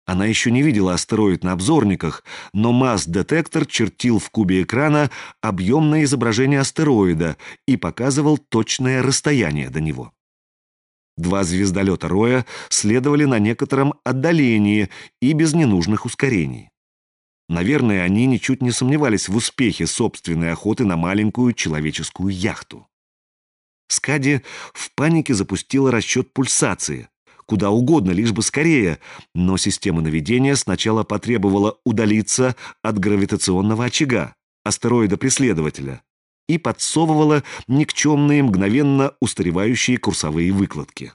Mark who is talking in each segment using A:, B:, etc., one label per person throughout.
A: Она еще не видела астероид на обзорниках, но масс-детектор чертил в кубе экрана объемное изображение астероида и показывал точное расстояние до него. Два звездолета Роя следовали на некотором отдалении и без ненужных ускорений. Наверное, они ничуть не сомневались в успехе собственной охоты на маленькую человеческую яхту. Скади в панике запустила расчет пульсации. Куда угодно, лишь бы скорее, но система наведения сначала потребовала удалиться от гравитационного очага, астероида-преследователя, и подсовывала никчемные, мгновенно устаревающие курсовые выкладки.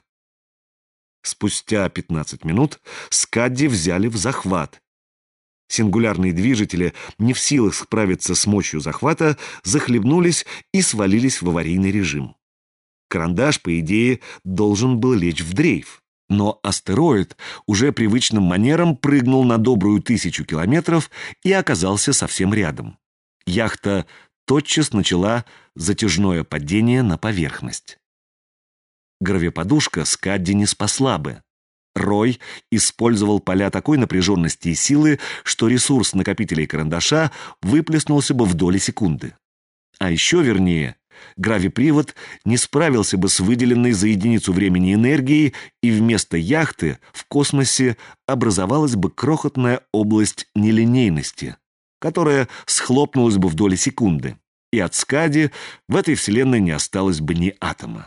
A: Спустя 15 минут Скади взяли в захват. Сингулярные движители, не в силах справиться с мощью захвата, захлебнулись и свалились в аварийный режим. Карандаш, по идее, должен был лечь в дрейф. Но астероид уже привычным манером прыгнул на добрую 1000 километров и оказался совсем рядом. Яхта тотчас начала затяжное падение на поверхность. Гравиподушка Скади не спасла бы. Рой использовал поля такой напряженности и силы, что ресурс накопителей карандаша выплеснулся бы в доли секунды. А еще вернее, гравипривод не справился бы с выделенной за единицу времени энергией, и вместо яхты в космосе образовалась бы крохотная область нелинейности, которая схлопнулась бы в доли секунды, и от Скади в этой вселенной не осталось бы ни атома.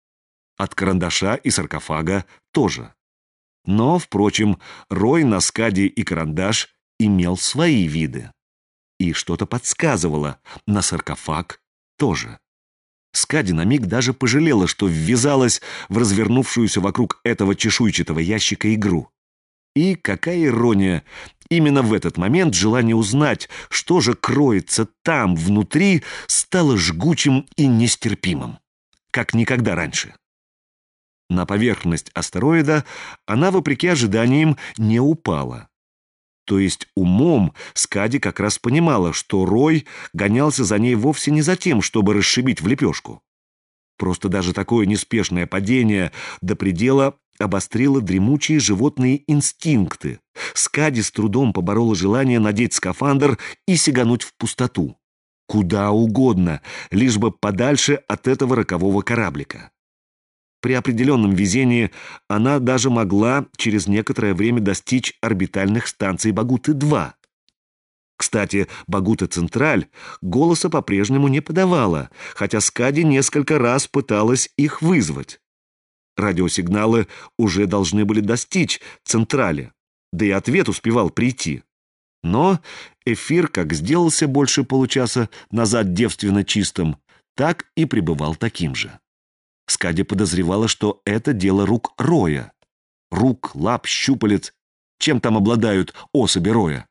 A: От карандаша и саркофага тоже. Но, впрочем, Рой на Скади и карандаш имел свои виды. И что-то подсказывало, на саркофаг тоже. Скади на миг даже пожалела, что ввязалась в развернувшуюся вокруг этого чешуйчатого ящика игру. И, какая ирония, именно в этот момент желание узнать, что же кроется там, внутри, стало жгучим и нестерпимым, как никогда раньше. На поверхность астероида она, вопреки ожиданиям, не упала. То есть умом Скади как раз понимала, что Рой гонялся за ней вовсе не за тем, чтобы расшибить в лепешку. Просто даже такое неспешное падение до предела обострило дремучие животные инстинкты. Скади с трудом поборола желание надеть скафандр и сигануть в пустоту. Куда угодно, лишь бы подальше от этого рокового кораблика. При определенном везении она даже могла через некоторое время достичь орбитальных станций Багуты-2. Кстати, Багута-Централь голоса по-прежнему не подавала, хотя Скади несколько раз пыталась их вызвать. Радиосигналы уже должны были достичь Централи, да и ответ успевал прийти. Но эфир как сделался больше получаса назад девственно чистым, так и пребывал таким же. Скади подозревала, что это дело рук Роя. Рук, лап, щупалец. Чем там обладают особи Роя?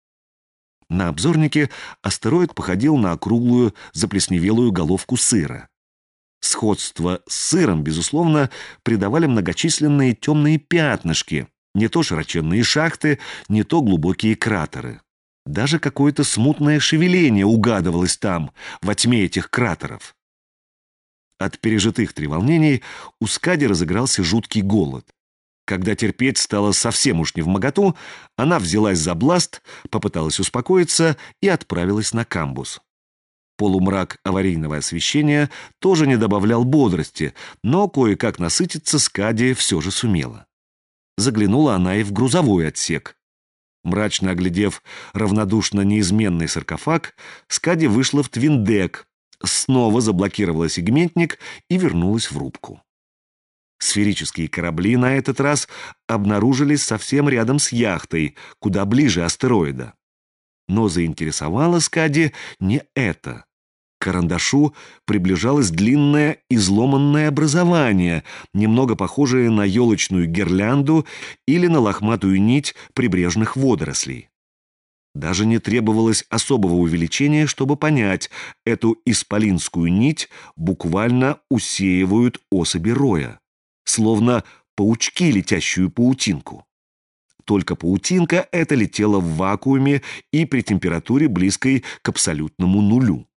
A: На обзорнике астероид походил на округлую заплесневелую головку сыра. Сходство с сыром, безусловно, придавали многочисленные темные пятнышки, не то широченные шахты, не то глубокие кратеры. Даже какое-то смутное шевеление угадывалось там, во тьме этих кратеров. От пережитых треволнений у Скади разыгрался жуткий голод. Когда терпеть стало совсем уж невмоготу, она взялась за бласт, попыталась успокоиться и отправилась на камбус. Полумрак аварийного освещения тоже не добавлял бодрости, но кое-как насытиться Скади все же сумела. Заглянула она и в грузовой отсек. Мрачно оглядев равнодушно неизменный саркофаг, Скади вышла в твиндек, снова заблокировала сегментник и вернулась в рубку. Сферические корабли на этот раз обнаружились совсем рядом с яхтой, куда ближе астероида. Но заинтересовало Скади не это. К карандашу приближалось длинное изломанное образование, немного похожее на елочную гирлянду или на лохматую нить прибрежных водорослей. Даже не требовалось особого увеличения, чтобы понять, эту исполинскую нить буквально усеивают особи Роя, словно паучки, летящую паутинку. Только паутинка эта летела в вакууме и при температуре, близкой к абсолютному нулю.